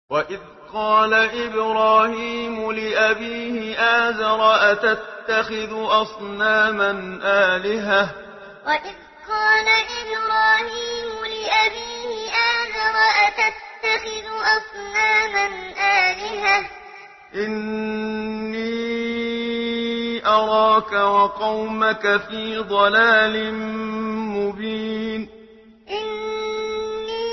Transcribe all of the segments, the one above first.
وإذ قال إبراهيم لأبيه آزر أتتخذ أصناما آلهة وإذ قال إبراهيم لأبيه آزر أتتخذ أصناما آلهة إني أراك وقومك في ضلال مبين إني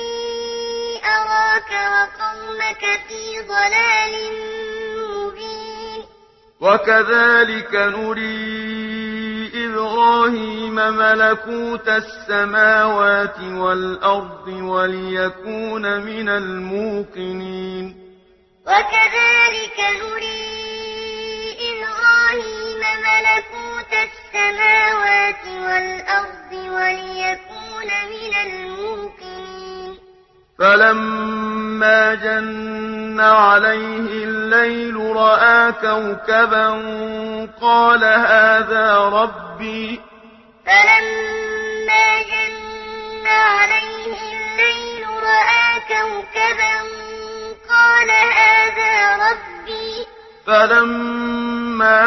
أراك وقومك في ضلال مبين وكذلك نري إبراهيم ملكوت السماوات والأرض وليكون من الموقنين وكذلك نري إبراهيم ملكوت السماوات والأرض وليكون من الموقنين فلما جن عليه الليل رأى كوكبا قال هذا ربي فلما جن عليه الليل رأى كوكبا قال هذا ربي فلما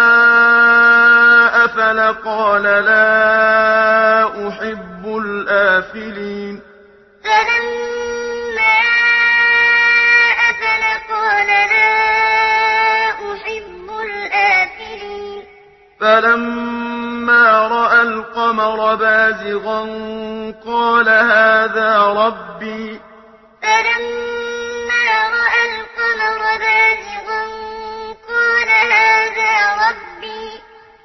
أفل قال لا أحب الآفلين فلما أفل قال لا أحب الآفلين فلما رأى القمر بازغا قال هذا ربي فلما رأى القمر بازغا قال هذا ربي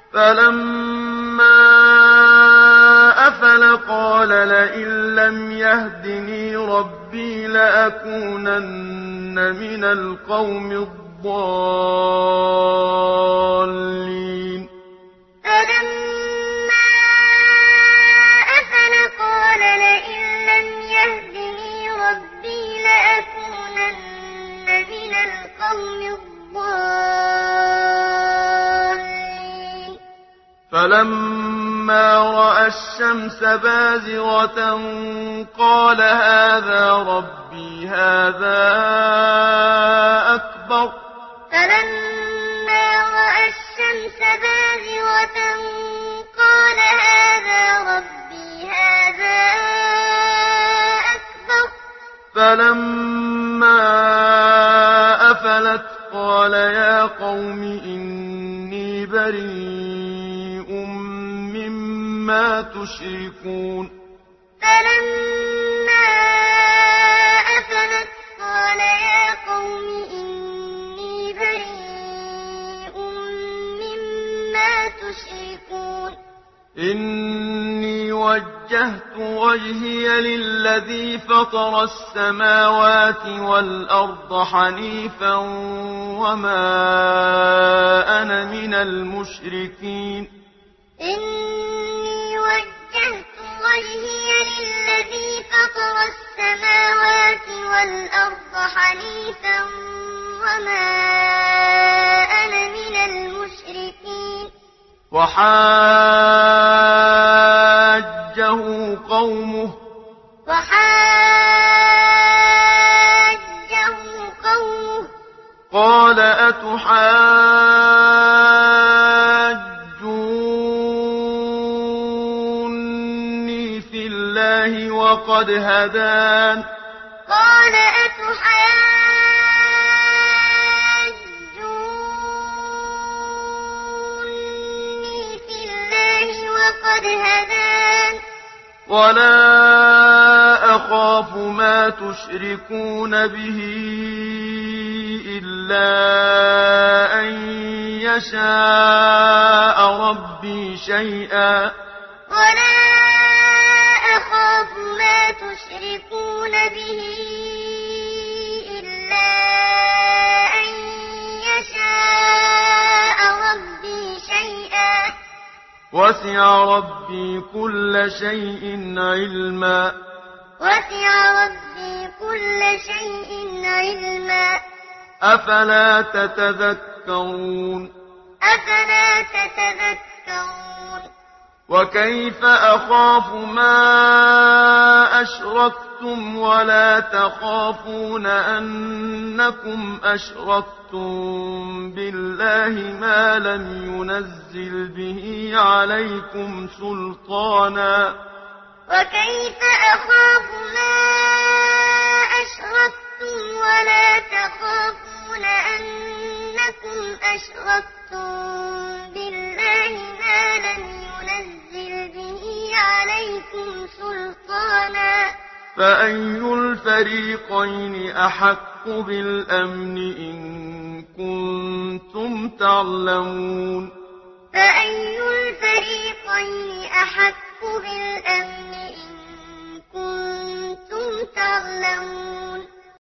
فلما أفل قال لئن لم يهدني ربي لأكونن من القوم الضالين فلما أفل قال لئن لم يهدني ربي لأكونن من القوم الضالين فلما رأى الشمس بازغة قال هذا ربي هذا أكبر فلما رأى الشمس بازغة قال هذا ربي هذا أكبر فلما أفلت قال يا قوم إني بريء مما تشركون فلما أفلت قال يا قوم إني بريء مما تشركون إني وجهت وجهي للذي فطر السماوات والأرض حنيفا وما أنا من المشركين إني وجهت وجهي للذي فطر السماوات والأرض حنيفا وما أنا من المشركين وحاجه قومه قال أتحاجوني في الله وقد هدان قال أتحاجوني في الله وقد هدان ولا أخاف ما تشركون به إلا أن يشاء ربي شيئا ولا أخاف ما تشركون به إلا أن يشاء ربي شيئا وسع ربي كل شيء علما وسع ربي كل شيء علما أفلا تتذكرون أفلا تتذكرون وكيف أخاف ما أشركتم أَشْرَكْتُمْ وَلَا تَخَافُونَ أَنَّكُمْ أَشْرَكْتُم بِاللَّهِ مَا لَمْ يُنَزِّلْ بِهِ عَلَيْكُمْ سُلْطَانًا وكيف أخاف ما أشركتم ولا تخافون أنكم أشركتم بالله ما لم ينزل به عليكم سلطانا فأي الفريقين أحق بالأمن إن كنتم تعلمون فأي الفريقين أحق بالأمن إن كنتم تعلمون